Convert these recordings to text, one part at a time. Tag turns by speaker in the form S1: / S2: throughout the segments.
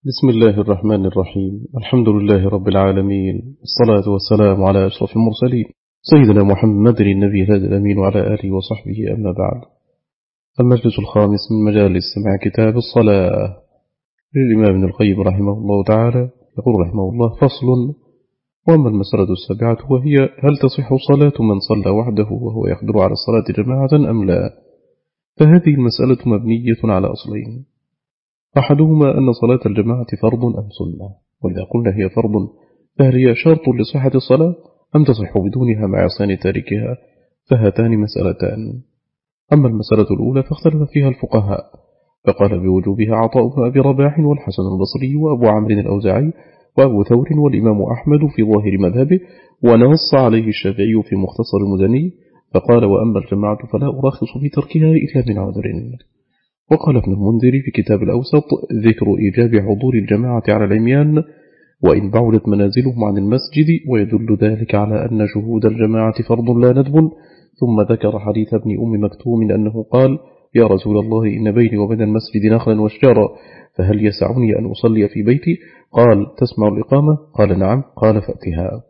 S1: بسم الله الرحمن الرحيم. الحمد لله رب العالمين، الصلاة والسلام على أشرف المرسلين سيدنا محمد النبي الهادي الأمين وعلى آله وصحبه. أما بعد، المجلس الخامس من مجالس سماع كتاب الصلاة للإمام ابن القيم رحمه الله تعالى. يقول رحمه الله: فصل. وأما المسألة السابعة وهي: هل تصح صلاة من صلى وحده وهو يقدر على الصلاة جماعة أم لا؟ فهذه المسألة مبنية على أصلين: أحدهما أن صلاة الجماعة فرض أم سنة، وإذا قلنا هي فرض فهل هي شرط لصحة الصلاة أم تصح بدونها مع عصيان تاركها؟ فهاتان مسألتان. أما المسألة الأولى فاختلف فيها الفقهاء، فقال بوجوبها عطاء بن أبي رباح والحسن البصري وأبو عمرو الأوزاعي وأبو ثور والإمام أحمد في ظاهر مذهبه، ونص عليه الشافعي في مختصر المزني، فقال: وأما الجماعة فلا أرخص في تركها إلا من عذر. وقال ابن المنذر في كتاب الأوسط: ذكر إيجاب حضور الجماعة على العميان وإن بعدت منازلهم عن المسجد، ويدل ذلك على أن شهود الجماعة فرض لا ندب. ثم ذكر حديث ابن أم مكتوم أنه قال: يا رسول الله، إن بيني وبين المسجد نخلا وشجرا، فهل يسعني أن أصلي في بيتي؟ قال: تسمع الإقامة؟ قال: نعم. قال: فأتها.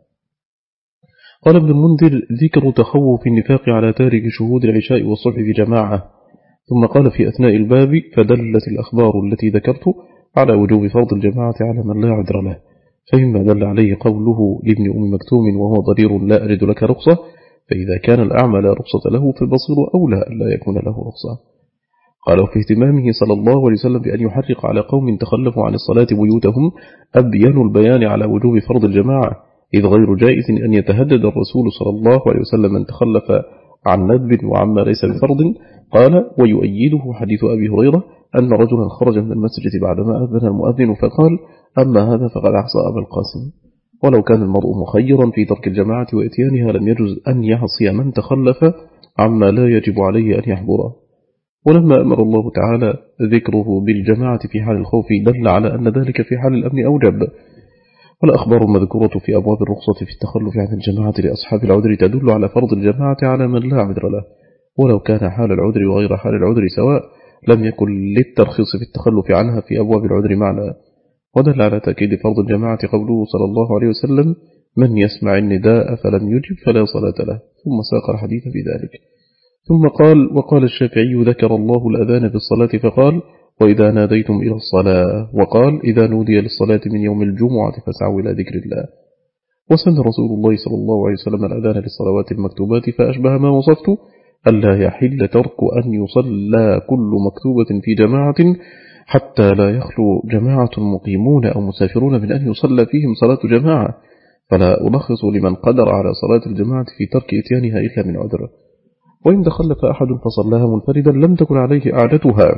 S1: قال ابن المنذر: ذكر تخوف النفاق على تارك شهود العشاء والصبح في جماعة. ثم قال في أثناء الباب: فدلت الأخبار التي ذكرت على وجوب فرض الجماعة على من لا عذر له، فمما دل عليه قوله لابن أم مكتوم: وهو ضرير لا أرد لك رخصة، فإذا كان الأعمى لا رخصة له فالبصير أولى أن لا يكون له رخصة. قال: في اهتمامه صلى الله عليه وسلم بأن يحرق على قوم تخلفوا عن الصلاة بيوتهم أبين البيان على وجوب فرض الجماعة، إذ غير جائز أن يتهدد الرسول صلى الله عليه وسلم من تخلف عن ندب وعما ليس بفرض. قال: ويؤيده حديث أبي هريرة أن رجلا خرج من المسجد بعدما أذن المؤذن فقال: أما هذا فقد عصى أبا القاسم. ولو كان المرء مخيرا في ترك الجماعة وإتيانها لم يجوز أن يعصي من تخلف عما لا يجب عليه أن يحضره. ولما أمر الله تعالى ذكره بالجماعة في حال الخوف دل على أن ذلك في حال الأمن أوجب. والأخبار المذكورة في أبواب الرخصة في التخلف عن الجماعة لأصحاب العذر تدل على فرض الجماعة على من لا عذر له، ولو كان حال العذر وغير حال العذر سواء لم يكن للترخيص في التخلف عنها في أبواب العذر معنى. ودل على تأكيد فرض الجماعة قوله صلى الله عليه وسلم: من يسمع النداء فلم يجب فلا صلاة له، ثم ساق الحديث في ذلك. ثم قال: وقال الشافعي: ذكر الله الأذان بالصلاة فقال: وإذا ناديتم إلى الصلاة، وقال: إذا نودي للصلاة من يوم الجمعة فاسعوا إلى ذكر الله. وسن رسول الله صلى الله عليه وسلم الأذان للصلوات المكتوبات، فأشبه ما وصفت ألا يحل ترك أن يصلى كل مكتوبة في جماعة حتى لا يخلو جماعة مقيمون أو مسافرون من أن يصلى فيهم صلاة جماعة، فلا ألخص لمن قدر على صلاة الجماعة في ترك إتيانها إلا من عذر. وإن تخلف أحد فصلاها منفردا لم تكن عليه إعادتها،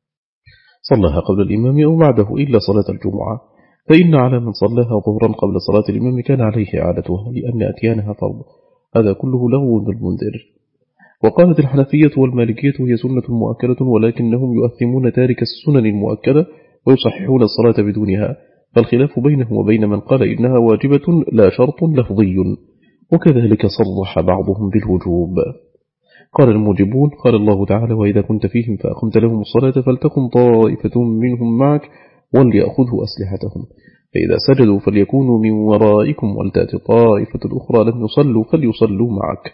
S1: صلىها قبل الإمام أو بعده إلا صلاة الجمعة، فإن على من صلىها ظهرا قبل صلاة الإمام كان عليه إعادتها لأن أتيانها فرض. هذا كله لغو بالمنذر. وقالت الحنفية والمالكية: هي سنة مؤكدة، ولكنهم يؤثمون تارك السنن المؤكدة ويصححون الصلاة بدونها، فالخلاف بينهم وبين من قال إنها واجبة لا شرط لفظي، وكذلك صرح بعضهم بالوجوب. قال الموجبون: قال الله تعالى: وإذا كنت فيهم فأقمت لهم الصلاة فلتقم طائفة منهم معك وليأخذوا أسلحتهم، فإذا سجدوا فليكونوا من ورائكم ولتأتي طائفة الأخرى لم يصلوا فليصلوا معك.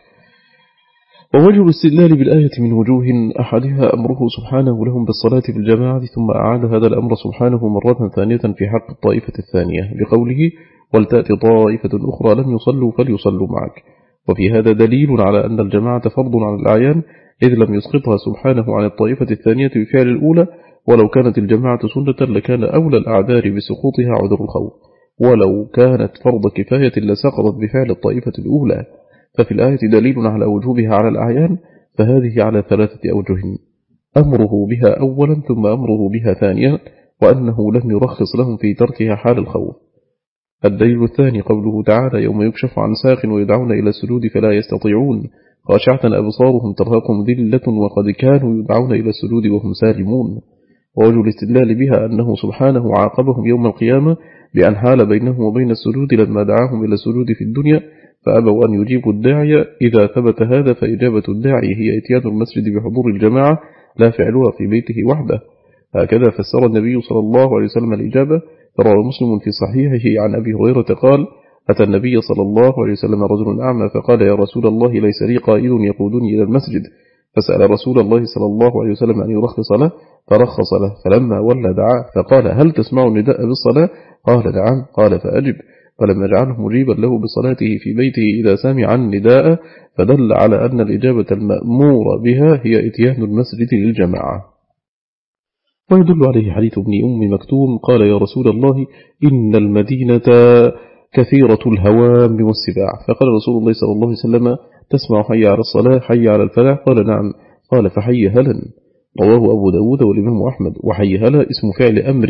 S1: ووجه الاستدلال بالآية من وجوه: أحدها أمره سبحانه لهم بالصلاة في الجماعة، ثم أعاد هذا الأمر سبحانه مرة ثانية في حق الطائفة الثانية بقوله: ولتأتي طائفة أخرى لم يصلوا فليصلوا معك. وفي هذا دليل على أن الجماعة فرض على الأعيان، إذ لم يسقطها سبحانه عن الطائفة الثانية بفعل الأولى، ولو كانت الجماعة سنة لكان أولى الأعذار بسقوطها عذر الخوف، ولو كانت فرض كفاية لسقطت بفعل الطائفة الأولى. ففي الآية دليل على وجوبها على الأعيان، فهذه على ثلاثة أوجه: أمره بها أولا، ثم أمره بها ثانيا، وأنه لم يرخص لهم في تركها حال الخوف. الدليل الثاني قوله تعالى: يوم يكشف عن ساق ويدعون إلى السجود فلا يستطيعون خاشعة أبصارهم ترهقهم ذلة وقد كانوا يدعون إلى السجود وهم سالمون. ووجه الاستدلال بها أنه سبحانه عاقبهم يوم القيامة بأن حال بينهم وبين السجود لما دعاهم إلى السجود في الدنيا فأبوا أن يجيبوا الداعي. إذا ثبت هذا فإجابة الداعي هي إتيان المسجد بحضور الجماعة لا فعلها في بيته وحده، هكذا فسر النبي صلى الله عليه وسلم الإجابة. روى مسلم في صحيحه عن أبي هريرة قال: أتى النبي صلى الله عليه وسلم رجل أعمى فقال: يا رسول الله، ليس لي قائد يقودني إلى المسجد. فسأل رسول الله صلى الله عليه وسلم أن يرخص له، فرخص له. فلما ولى دعاه فقال: هل تسمع النداء بالصلاة؟ قال: نعم. قال: فأجب. فلم يجعله مجيبا له بصلاته في بيته إذا سمع النداء، فدل على أن الإجابة المأمور بها هي إتيان المسجد للجماعة. ويدل عليه حديث ابن أم مكتوم قال: يا رسول الله، إن المدينة كثيرة الهوام والسباع. فقال رسول الله صلى الله عليه وسلم: تسمع حي على الصلاة حي على الفلاح؟ قال: نعم. قال: فحي هلا. رواه أبو داود والإمام أحمد. وحي هلا اسم فعل أمر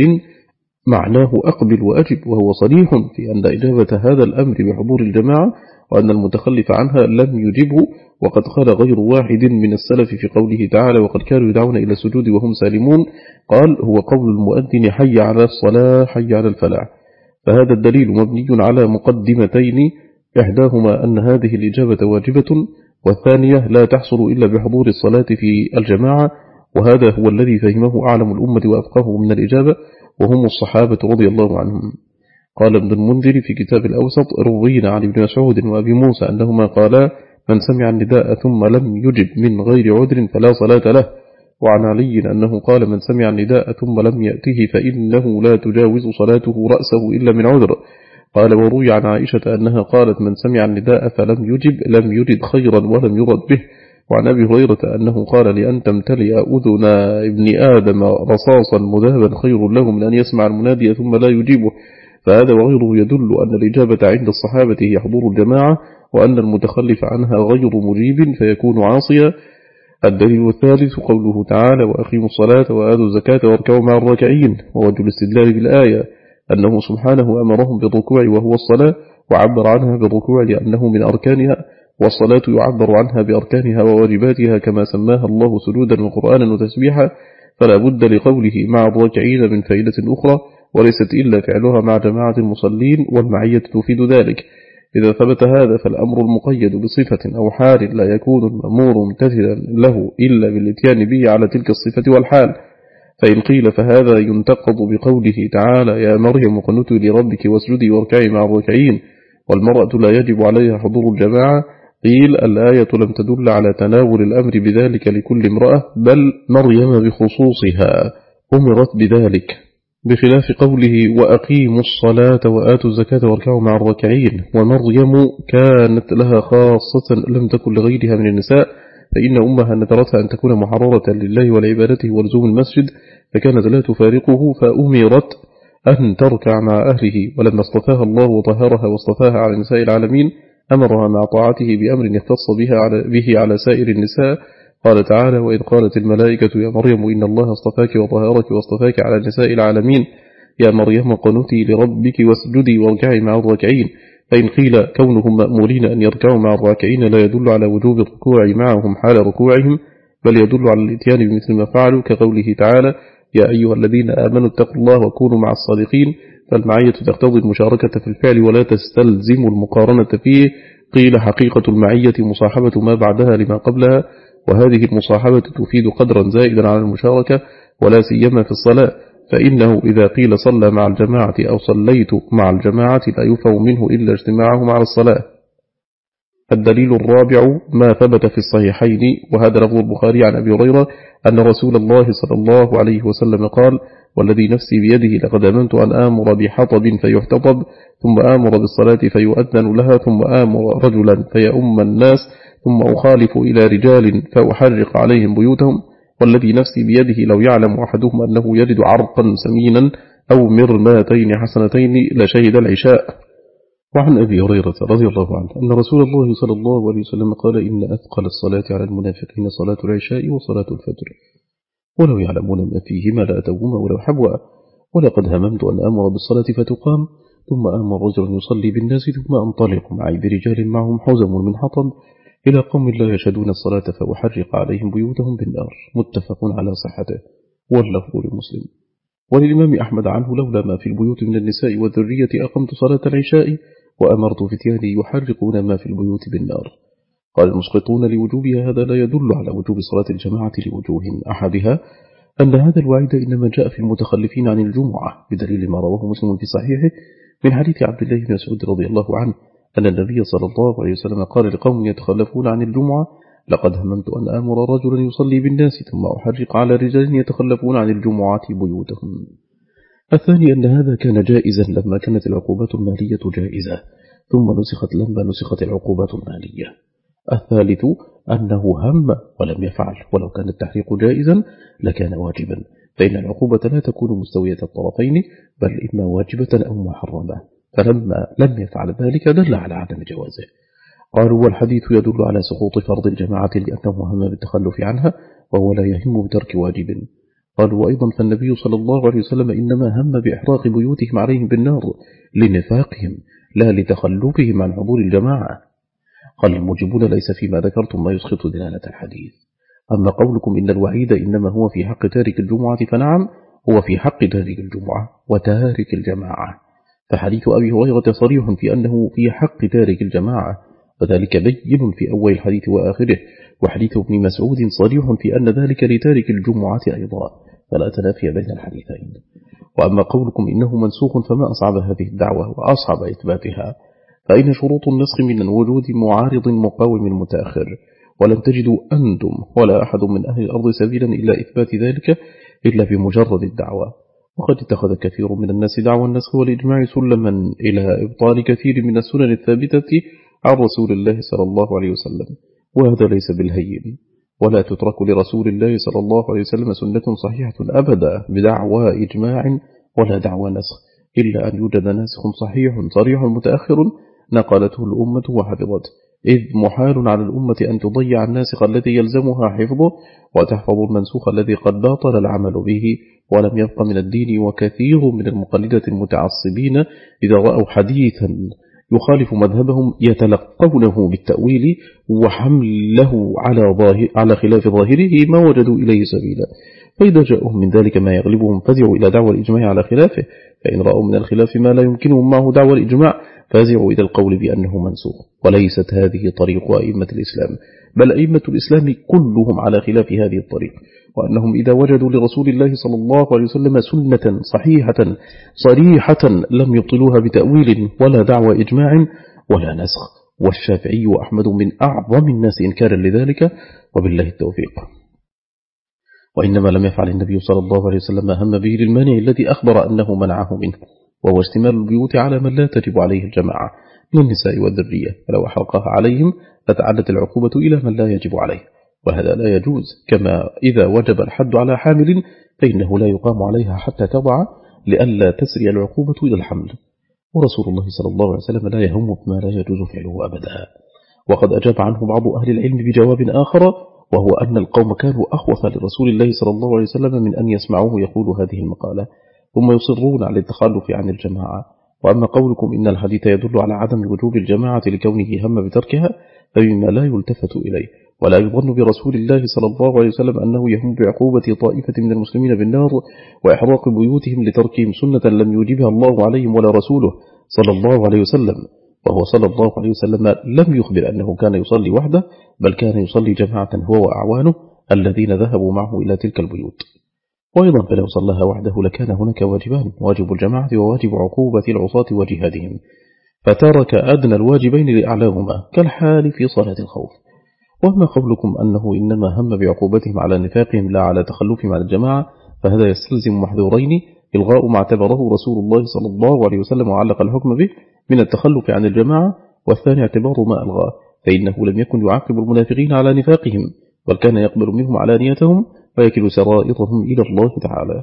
S1: معناه أقبل وأجب، وهو صريح في أن إجابة هذا الأمر بحضور الجماعة، وأن المتخلف عنها لم يجبه. وقد قال غير واحد من السلف في قوله تعالى: وقد كانوا يدعون إلى السجود وهم سالمون، قال: هو قول المؤذن حي على الصلاة حي على الفلاح. فهذا الدليل مبني على مقدمتين: إحداهما أن هذه الإجابة واجبة، والثانية لا تحصل إلا بحضور الصلاة في الجماعة. وهذا هو الذي فهمه أعلم الأمة وأفقه من الإجابة، وهم الصحابة رضي الله عنهم. قال ابن المنذر في كتاب الأوسط: روينا عن ابن مسعود وأبي موسى أنهما قالا: من سمع النداء ثم لم يجب من غير عذر فلا صلاة له. وعن علي أنه قال: من سمع النداء ثم لم يأته فإنه لا تجاوز صلاته رأسه إلا من عذر. قال: وروي عن عائشة أنها قالت: من سمع النداء فلم يجب لم يجد خيرا ولم يرد به. وعن أبي هريرة أنه قال: لأن تمتلئ أذن ابن آدم رصاصا مذهبا خير له من أن يسمع المنادي ثم لا يجيبه. فهذا وغيره يدل أن الإجابة عند الصحابة هي حضور الجماعة، وأن المتخلف عنها غير مجيب فيكون عاصيا. الدليل الثالث قوله تعالى: وأقيموا الصلاة وآتوا الزكاة واركعوا مع الراكعين. ووجه الاستدلال بالآية أنه سبحانه أمرهم بالركوع وهو الصلاة، وعبر عنها بالركوع لأنه من أركانها، والصلاة يعبر عنها بأركانها وواجباتها كما سماها الله سجودا وقرآنا وتسبيحا. فلا بد لقوله مع الراكعين من فائدة أخرى، وليست إلا فعلها مع جماعة المصلين، والمعية تفيد ذلك. إذا ثبت هذا فالأمر المقيد بصفة أو حال لا يكون المأمور ممتثلا له إلا بالاتيان به على تلك الصفة والحال. فإن قيل فهذا ينتقض بقوله تعالى: يا مريم اقنتي لربك واسجدي واركعي مع الراكعين، والمرأة لا يجب عليها حضور الجماعة. قيل: الآية لم تدل على تناول الأمر بذلك لكل امرأة، بل مريم بخصوصها أمرت بذلك، بخلاف قوله: وأقيموا الصلاة وآتوا الزكاة واركعوا مع الراكعين. ومريم كانت لها خاصة لم تكن لغيرها من النساء، فإن أمها نذرتها أن تكون محررة لله ولعبادته ولزوم المسجد، فكانت لا تفارقه، فأمرت أن تركع مع أهله. ولما اصطفاها الله وطهرها واصطفاها على نساء العالمين، أمرها مع طاعته بأمر يختص به على سائر النساء. قال تعالى: وإذ قالت الملائكة يا مريم إن الله اصطفاك وطهرك واصطفاك على نساء العالمين، يا مريم قنتي لربك واسجدي واركعي مع الراكعين. فإن قيل كونهم مأمورين أن يركعوا مع الراكعين لا يدل على وجوب الركوع معهم حال ركوعهم، بل يدل على الاتيان بمثل ما فعلوا، كقوله تعالى: يا أيها الذين آمنوا اتقوا الله وكونوا مع الصادقين. فالمعية تقتضي المشاركة في الفعل ولا تستلزم المقارنة فيه. قيل: حقيقة المعية مصاحبة ما بعدها لما قبلها، وهذه المصاحبة تفيد قدرا زائدا على المشاركة، ولا سيما في الصلاة، فإنه إذا قيل صلى مع الجماعة أو صليت مع الجماعة لا يفهم منه إلا اجتماعهم على الصلاة. الدليل الرابع ما ثبت في الصحيحين، وهذا لفظ البخاري عن أبي هريرة أن رسول الله صلى الله عليه وسلم قال: والذي نفسي بيده لقد أمنت أن آمر بحطب فيحتطب، ثم آمر بالصلاة فيؤذن لها، ثم آمر رجلا فيؤم الناس، ثم أخالف إلى رجال فأحرق عليهم بيوتهم. والذي نفسي بيده لو يعلم أحدهم أنه يجد عرقا سمينا أو مرماتين حسنتين لشهد العشاء. وعن أبي هريرة رضي الله عنه أن رسول الله صلى الله عليه وسلم قال: إن أثقل الصلاة على المنافقين صلاة العشاء وصلاة الفجر، ولو يعلمون ما فيهما لأتوهما ولو حبوا. ولقد هممت أن أمر بالصلاة فتقام، ثم آمر رجل يصلي بالناس، ثم أنطلق معي برجال معهم حزم من حطب إلى قوم لا يشهدون الصلاة فأحرق عليهم بيوتهم بالنار. متفق على صحته، واللفظ لمسلم. وللإمام أحمد عنه: لولا ما في البيوت من النساء والذرية أقمت صلاة العشاء وأمرت فتياني يحرقون ما في البيوت بالنار. قال المسقطون لوجوبها: هذا لا يدل على وجوب صلاة الجماعة لوجوه: أحدها أن هذا الوعيد إنما جاء في المتخلفين عن الجمعة بدليل ما رواه مسلم في صحيحه من حديث عبد الله بن مسعود رضي الله عنه أن النبي صلى الله عليه وسلم قال لقوم يتخلفون عن الجمعة: لقد هممت أن آمر رجلا يصلي بالناس ثم أحرق على رجال يتخلفون عن الجمعة بيوتهم. الثاني أن هذا كان جائزا لما كانت العقوبات المالية جائزة، ثم نسخت لما نسخت العقوبات المالية. الثالث أنه هم ولم يفعل، ولو كان التحريق جائزا لكان واجبا، فإن العقوبة لا تكون مستوية الطرفين، بل إما واجبة أو محرمة، فلما لم يفعل ذلك دل على عدم جوازه. قالوا: والحديث يدل على سقوط فرض الجماعة لأنه هم بالتخلف عنها وهو لا يهم بترك واجب. قالوا: وأيضا فالنبي صلى الله عليه وسلم إنما هم بإحراق بيوتهم عليهم بالنار لنفاقهم لا لتخلفهم عن حضور الجماعة. قال الموجبون: ليس فيما ذكرتم ما يسخط دلالة الحديث. أما قولكم إن الوعيد إنما هو في حق تارك الجمعة فنعم، هو في حق تارك الجمعة وتارك الجماعة، فحديث أبي هريرة صريح في أنه في حق تارك الجماعة، وذلك بين في أول الحديث وآخره، وحديث ابن مسعود صريح في أن ذلك لتارك الجمعة أيضا، فلا تنافي بين الحديثين. وأما قولكم إنه منسوخ فما أصعب هذه الدعوة وأصعب إثباتها، فإن شروط النسخ من وجود معارض مقاوم متأخر، ولم تجدوا أنتم ولا أحد من أهل الأرض سبيلا إلى إثبات ذلك إلا بمجرد الدعوة. وقد اتخذ كثير من الناس دعوى النسخ والإجماع سلما إلى إبطال كثير من السنن الثابتة عن رسول الله صلى الله عليه وسلم، وهذا ليس بالهين، ولا تترك لرسول الله صلى الله عليه وسلم سنة صحيحة أبدا بدعوى إجماع ولا دعوى نسخ، إلا أن يوجد ناسخ صحيح صريح متأخر نقلته الأمة وحفظته، إذ محال على الأمة أن تضيع الناسخ الذي يلزمها حفظه وتحفظ المنسوخ الذي قد باطل العمل به ولم يبق من الدين. وكثير من المقلدة المتعصبين إذا رأوا حديثا يخالف مذهبهم يتلقونه بالتأويل وحمله على خلاف ظاهره ما وجدوا إليه سبيلا، فإذا جاءهم من ذلك ما يغلبهم فزعوا إلى دعوى الإجماع على خلافه، فإن رأوا من الخلاف ما لا يمكنهم معه دعوى الإجماع فازعوا إلى القول بأنه منسوخ. وليست هذه طريق أئمة الإسلام، بل أئمة الإسلام كلهم على خلاف هذه الطريق، وأنهم إذا وجدوا لرسول الله صلى الله عليه وسلم سنة صحيحة صريحة لم يبطلوها بتأويل ولا دعوى إجماع ولا نسخ. والشافعي وأحمد من أعظم الناس إنكارا لذلك، وبالله التوفيق. وإنما لم يفعل النبي صلى الله عليه وسلم هم به للمانع الذي أخبر أنه منعه منه، وهو اشتمال البيوت على من لا تجب عليه الجماعة من النساء والذرية، فلو أحرقها عليهم لتعدت العقوبة إلى من لا يجب عليه، وهذا لا يجوز. كما إذا وجب الحد على حامل فإنه لا يقام عليها حتى تضع لئلا تسري العقوبة إلى الحمل، ورسول الله صلى الله عليه وسلم لا يهم بما لا يجوز فعله أبدا. وقد أجاب عنه بعض أهل العلم بجواب آخر، وهو أن القوم كانوا أخوف لرسول الله صلى الله عليه وسلم من أن يسمعوه يقول هذه المقالة ثم يصرون على التخلف عن الجماعة. وأما قولكم إن الحديث يدل على عدم وجوب الجماعة لكونه هم بتركها فمما لا يلتفت إليه، ولا يظن برسول الله صلى الله عليه وسلم أنه يهم بعقوبة طائفة من المسلمين بالنار وإحراق بيوتهم لتركهم سنة لم يوجبها الله عليهم ولا رسوله صلى الله عليه وسلم. وهو صلى الله عليه وسلم لم يخبر أنه كان يصلي وحده، بل كان يصلي جماعة هو وأعوانه الذين ذهبوا معه إلى تلك البيوت. وأيضا فلو صلىها وحده لكان هناك واجبان: واجب الجماعة وواجب عقوبة العصاة وجهادهم، فترك أدنى الواجبين لأعلاهما كالحال في صلاة الخوف. وأما قولكم أنه إنما هم بعقوبتهم على نفاقهم لا على تخلفهم عن الجماعة فهذا يستلزم محذورين: إلغاء ما اعتبره رسول الله صلى الله عليه وسلم وعلق الحكم به من التخلف عن الجماعة، والثاني اعتبار ما ألغاه، فإنه لم يكن يعاقب المنافقين على نفاقهم، بل كان يقبل منهم علانيتهم ويكل سرائرهم إلى الله تعالى.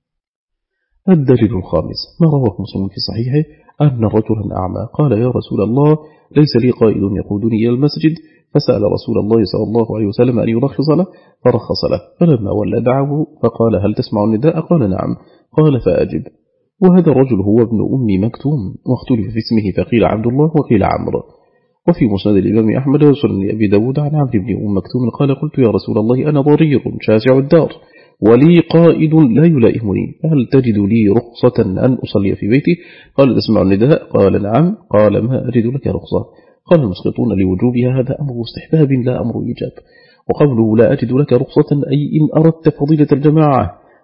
S1: الدليل الخامس ما رواه مسلم في صحيحه أن رجلا أعمى قال: يا رسول الله، ليس لي قائد يقودني إلى المسجد، فسأل رسول الله صلى الله عليه وسلم أن يرخص له فرخص له، فلما ولى دعوه فقال: هل تسمع النداء؟ قال: نعم. قال: فأجب. وهذا الرجل هو ابن أم مكتوم، واختلف في اسمه فقيل عبد الله وقيل عمرو. وفي مسند الإمام أحمد وسنن أبي داود عن عمرو بن أم مكتوم قال: قلت يا رسول الله، أنا ضرير شاسع الدار ولي قائد لا يلائمني، هل تجد لي رخصة أن أصلي في بيتي؟ قال: تسمع النداء؟ قال: نعم. قال: ما أجد لك رخصة. قال المسقطون لوجوبها: هذا أمر استحباب لا أمر إيجاب. وقوله لا أجد لك رخصة أي إن أردت فضيلة الجماعة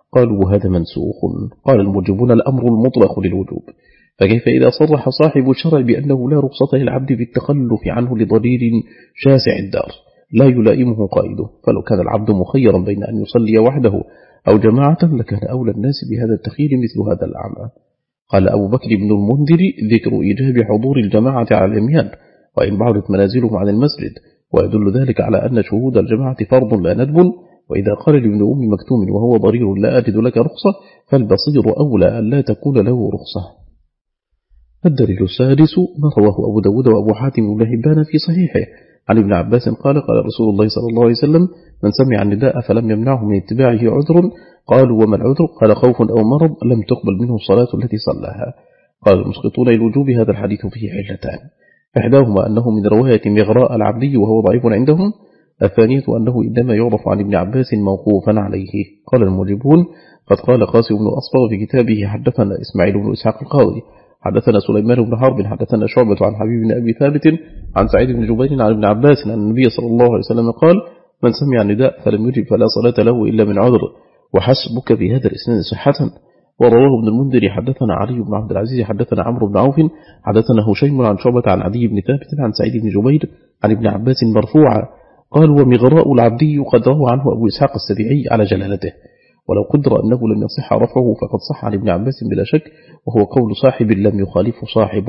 S1: قالوا هذا منسوخ. قال الموجبون الأمر المطلق للوجوب، فكيف إذا صرح صاحب الشرع بأنه لا رخصة للعبد بالتخلف عنه لضرير شاسع الدار لا يلائمه قائده؟ فلو كان العبد مخيرا بين أن يصلي وحده أو جماعة لكان أولى الناس بهذا التخيير مثل هذا الأعمى. قال أبو بكر بن المنذر: ذكر إيجاب حضور الجماعة على العميان وإن بعدت منازلهم عن المسجد، ويدل ذلك على أن شهود الجماعة فرض لا ندب. وإذا قال لابن أم مكتوم وهو ضرير: لا أجد لك رخصة، فالبصير أولى أن لا تكون له رخصة. الدليل السادس ما رواه أبو داود وأبو حاتم بن حبان في صحيحه عن ابن عباس قال: قال رسول الله صلى الله عليه وسلم: من سمع النداء فلم يمنعه من اتباعه عذر. قالوا: وما العذر؟ قال: خوف أو مرض لم تقبل منه الصلاة التي صلاها. قال المسقطون للوجوب هذا الحديث فيه علتان: إحداهما أنه من رواية مغراء العبدي وهو ضعيف عندهم، الثانية أنه إنما يعرف عن ابن عباس موقوفا عليه. قال الموجبون: قد قال قاسم بن أصبغ في كتابه حدثنا إسماعيل بن إسحاق القاضي حدثنا سليمان بن حرب حدثنا شعبة عن حبيب بن أبي ثابت عن سعيد بن جبير عن ابن عباس أن النبي صلى الله عليه وسلم قال: من سمع النداء فلم يجب فلا صلاة له إلا من عذر، وحسبك بهذا الإسناد صحة. ورواه ابن المنذر حدثنا علي بن عبد العزيز حدثنا عمرو بن عوف حدثنا هشيم عن شعبة عن عدي بن ثابت عن سعيد بن جبير عن ابن عباس مرفوعا. قال: ومغراء العبدي قد روى عنه أبو إسحاق السبيعي على جلالته، ولو قدر أنه لم يصح رفعه فقد صح عن ابن عباس بلا شك، وهو قول صاحب لم يخالفه صاحب.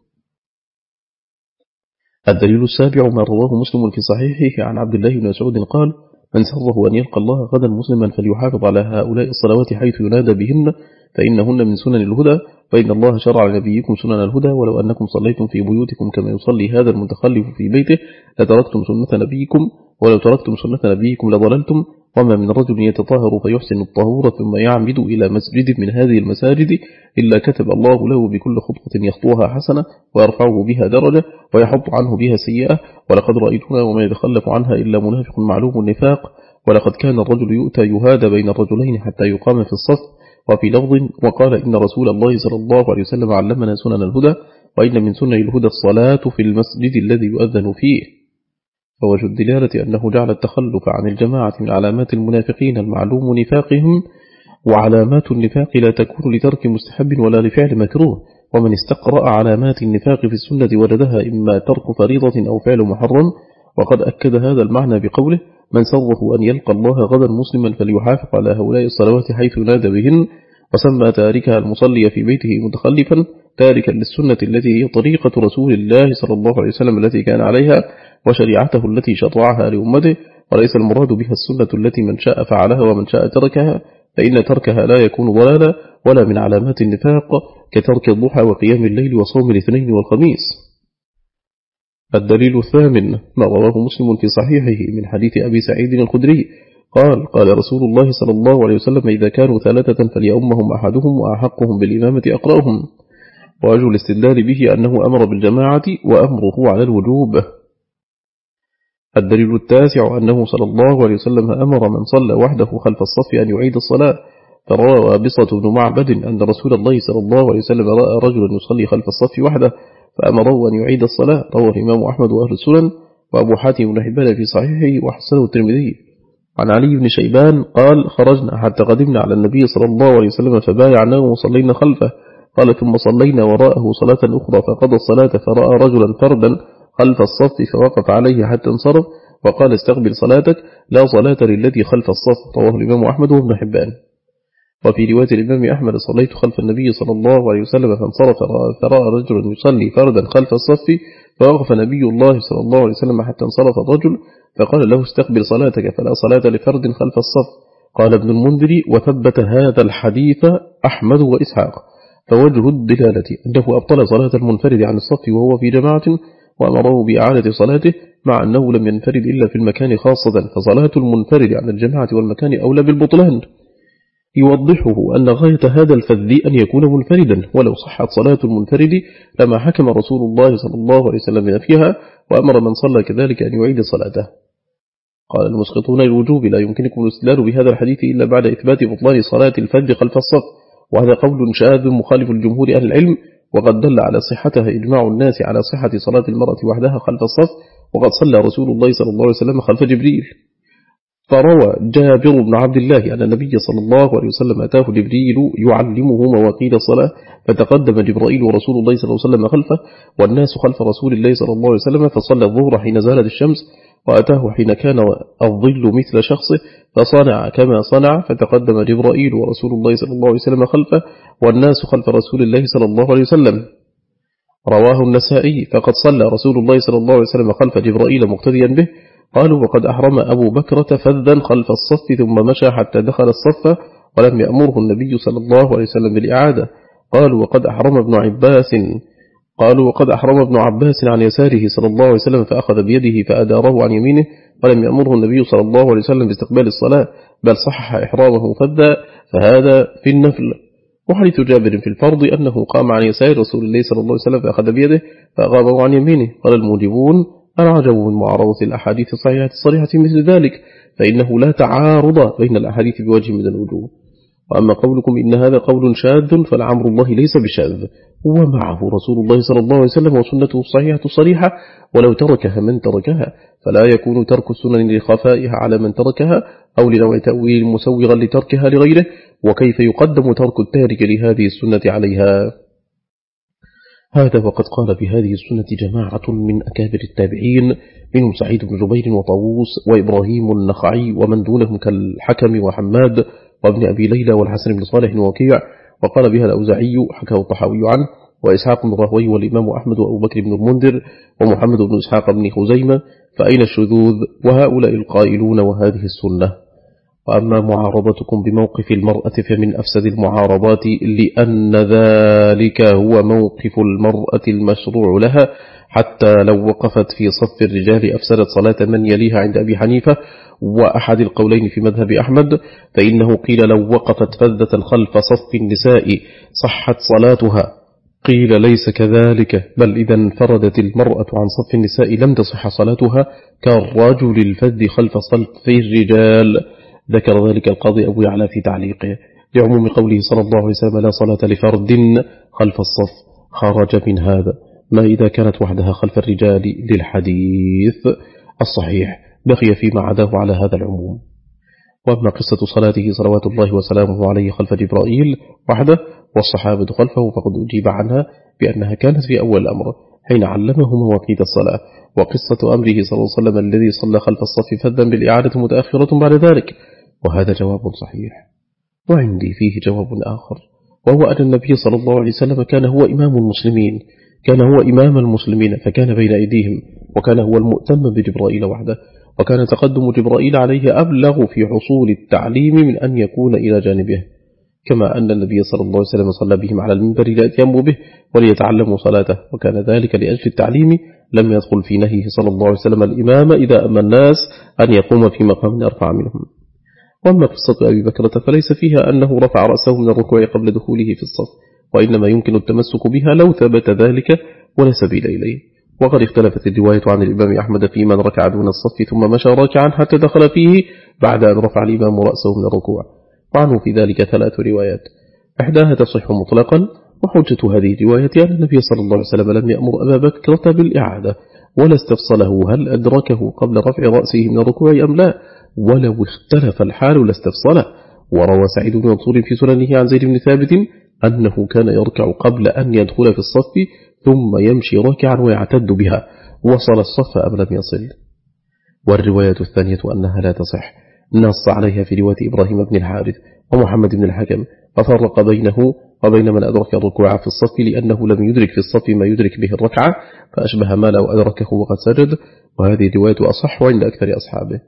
S1: الدليل السابع ما رواه مسلم في صحيحه عن عبد الله بن مسعود قال: من سره أن يلقى الله غدا مسلما فليحافظ على هؤلاء الصلوات حيث ينادى بهن، فإنهن من سنن الهدى، وإن الله شرع لنبيكم سنن الهدى، ولو أنكم صليتم في بيوتكم كما يصلي هذا المتخلف في بيته لتركتم سنة نبيكم، ولو تركتم سنة نبيكم لضللتم. وما من رجل يتطهر فيحسن الطهور ثم يعمد إلى مسجد من هذه المساجد إلا كتب الله له بكل خطوة يخطوها حسنة ويرفعه بها درجة ويحط عنه بها سيئة. ولقد رأيتنا وما يتخلف عنها إلا منافق معلوم النفاق. ولقد كان الرجل يؤتى يهادى بين الرجلين حتى يقام في الصف. وفي لفظ: وقال إن رسول الله صلى الله عليه وسلم علمنا سنن الهدى، وإن من سنن الهدى الصلاة في المسجد الذي يؤذن فيه. فوجه الدلالة أنه جعل التخلف عن الجماعة من علامات المنافقين المعلوم نفاقهم، وعلامات النفاق لا تكون لترك مستحب ولا لفعل مكروه. ومن استقرأ علامات النفاق في السنة وجدها إما ترك فريضة أو فعل محرم. وقد أكد هذا المعنى بقوله: من سره أن يلقى الله غدا مسلما فليحافظ على هؤلاء الصلوات حيث ينادى بهن. وسمى تاركها المصلي في بيته متخلفا تاركا للسنة التي هي طريقة رسول الله صلى الله عليه وسلم التي كان عليها وشريعته التي شرعها لأمته، وليس المراد بها السنة التي من شاء فعلها ومن شاء تركها، فإن تركها لا يكون ضلالا ولا من علامات النفاق كترك الضحى وقيام الليل وصوم الاثنين والخميس. الدليل الثامن ما رواه مسلم في صحيحه من حديث أبي سعيد الخدري قال: قال رسول الله صلى الله عليه وسلم: إذا كانوا ثلاثة فليؤمهم أحدهم وأحقهم بالإمامة أقرأهم. ووجه الاستدلال به أنه أمر بالجماعة وأمره على الوجوب. الدليل التاسع أنه صلى الله عليه وسلم أمر من صلى وحده خلف الصف أن يعيد الصلاة، فروى وابصة بن معبد أن رسول الله صلى الله عليه وسلم رأى رجلا يصلي خلف الصف وحده فأمره أن يعيد الصلاة. رواه الإمام أحمد وأهل السنن وأبو حاتم بن حبان في صحيحه وحسنه الترمذي. عن علي بن شيبان قال: خرجنا حتى قدمنا على النبي صلى الله عليه وسلم فبايعناه وصلينا خلفه. قال: ثم صلينا وراءه صلاة أخرى فقضى الصلاة فرأى رجلا فردا خلف الصف فوقف عليه حتى انصرف وقال: استقبل صلاتك، لا صلاة للذي خلف الصف. رواه الإمام أحمد وابن حبان. وفي رواية الإمام أحمد: صليت خلف النبي صلى الله عليه وسلم فانصرف فرأى رجلا يصلي فردا خلف الصف فوقف نبي الله صلى الله عليه وسلم حتى انصرف الرجل فقال له: استقبل صلاتك، فلا صلاة لفرد خلف الصف. قال ابن المنذر: وثبت هذا الحديث أحمد وإسحاق. فوجه الدلالة أنه أبطل صلاة المنفرد عن الصف وهو في جماعة وأمره بإعادة صلاته، مع أنه لم ينفرد إلا في المكان خاصة، فصلاة المنفرد عن الجماعة والمكان أولى بالبطلان. يوضحه أن غاية هذا الفذ أن يكون منفردا، ولو صحت صلاة المنفرد لما حكم رسول الله صلى الله عليه وسلم فيها وأمر من صلى كذلك أن يعيد صلاته. قال المسقطون الوجوب: لا يمكنكم الاستدلال بهذا الحديث إلا بعد إثبات بطلان صلاة الفذ خلف الصف، وهذا قول شاذ مخالف الجمهور أهل العلم، وقد دل على صحتها إجماع الناس على صحة صلاة المرأة وحدها خلف الصف، وقد صلى رسول الله صلى الله عليه وسلم خلف جبريل. فروى جابر بن عبد الله أن النبي صلى الله عليه وسلم أتاه جبريل يعلمه مواقيت الصلاة، فتقدم جبرائيل ورسول الله صلى الله عليه وسلم خلفه والناس خلف رسول الله صلى الله عليه وسلم، فصلى الظهر حين زالت الشمس، وأتاه حين كان الظل مثل شخصه فصنع كما صنع، فتقدم جبرائيل ورسول الله صلى الله عليه وسلم خلفه والناس خلف رسول الله صلى الله عليه وسلم. رواه النسائي. فقد صلى رسول الله صلى الله عليه وسلم خلف جبرائيل مقتديا به. قالوا وقد أحرم أبو بكرة فذا خلف الصف ثم مشى حتى دخل الصف ولم يأمره النبي صلى الله عليه وسلم بالإعادة. قالوا وقد أحرم ابن عباس عن يساره صلى الله عليه وسلم فأخذ بيده فأداره عن يمينه ولم يأمره النبي صلى الله عليه وسلم باستقبال الصلاة، بل صحح إحرامه فذا، فهذا في النفل. وحديث جابر في الفرض أنه قام عن يسار رسول الله صلى الله عليه وسلم فأخذ بيده فأغابه عن يمينه. قال الموجبون العجب من معارضة الأحاديث الصريحة مثل ذلك، فإنه لا تعارض بين الأحاديث بوجه من الوجوه. وأما قولكم إن هذا قول شاذ فالعمر الله ليس بشاذ، ومعه رسول الله صلى الله عليه وسلم وسنته الصحيحة الصريحة، ولو تركها من تركها فلا يكون ترك السنن لخفائها على من تركها أو لنوع تأويل مسوغا لتركها لغيره، وكيف يقدم ترك التارك لهذه السنة عليها. هذا وقد قال بهذه السنة جماعة من أكابر التابعين، منهم سعيد بن جبير وطاووس وإبراهيم النخعي ومن دونهم كالحكم وحماد وابن أبي ليلى والحسن بن صالح ووكيع. وقال بها الأوزاعي حكاه الطحاوي عنه، وإسحاق بن راهوي والإمام أحمد وأبو بكر بن المنذر ومحمد بن إسحاق بن خزيمة. فأين الشذوذ وهؤلاء القائلون وهذه السنة؟ وأما معارضتكم بموقف المرأة فمن أفسد المعارضات، لأن ذلك هو موقف المرأة المشروع لها، حتى لو وقفت في صف الرجال أفسدت صلاة من يليها عند أبي حنيفة وأحد القولين في مذهب أحمد، فإنه قيل لو وقفت فذة خلف صف النساء صحت صلاتها، قيل ليس كذلك، بل إذا انفردت المرأة عن صف النساء لم تصح صلاتها كالرجل الفذ خلف صف الرجال. ذكر ذلك القاضي أبو يعلى في تعليقه لعموم قوله صلى الله عليه وسلم لا صلاة لفرد خلف الصف. خرج من هذا ما إذا كانت وحدها خلف الرجال للحديث الصحيح، بقي فيما عداه على هذا العموم. وأما قصة صلاته صلوات الله وسلامه عليه خلف جبرائيل وحده والصحابة خلفه فقد أجيب عنها بأنها كانت في أول الأمر حين علمه مواقيت الصلاة، وقصة أمره صلى الله عليه وسلم الذي صلى خلف الصف فذا بالإعادة متأخرة بعد ذلك، وهذا جواب صحيح. وعندي فيه جواب آخر، وهو أن النبي صلى الله عليه وسلم كان هو إمام المسلمين، كان هو إمام المسلمين، فكان بين أيديهم، وكان هو المؤتم بجبرائيل وحده، وكان تقدم جبرائيل عليه أبلغ في حصول التعليم من أن يكون إلى جانبه، كما أن النبي صلى الله عليه وسلم صلى بهم على المنبر ليتيموا به وليتعلموا صلاته، وكان ذلك لأجل التعليم. لم يدخل في نهيه صلى الله عليه وسلم الإمام إذا أما الناس أن يقوم في مقام أرفع منهم. وأما قصة أبي بكرة فليس فيها أنه رفع رأسه من الركوع قبل دخوله في الصف، وإنما يمكن التمسك بها لو ثبت ذلك ولا سبيل إليه. وقد اختلفت الرواية عن الإمام أحمد في من ركع دون الصف ثم مشى راكعا حتى دخل فيه بعد أن رفع الإمام رأسه من الركوع، وعنه في ذلك 3 روايات، إحداها تصح مطلقا، وحجة هذه الرواية أن النبي صلى الله عليه وسلم لم يأمر أبا بكرة بالإعادة ولا استفصله هل أدركه قبل رفع رأسه من الركوع أم لا، ولو اختلف الحال لاستفصله. وروى سعيد بن منصور في سننه عن زيد بن ثابت أنه كان يركع قبل أن يدخل في الصف ثم يمشي راكعا ويعتد بها، وصل الصف أم لم يصل. والرواية الثانية أنها لا تصح، نص عليها في رواية إبراهيم بن الحارث ومحمد بن الحكم، ففرق بينه وبين من أدرك الركوع في الصف لأنه لم يدرك في الصف ما يدرك به الركعة، فأشبه ما لو أدركه وقد سجد، وهذه الرواية أصح عند أكثر أصحابه.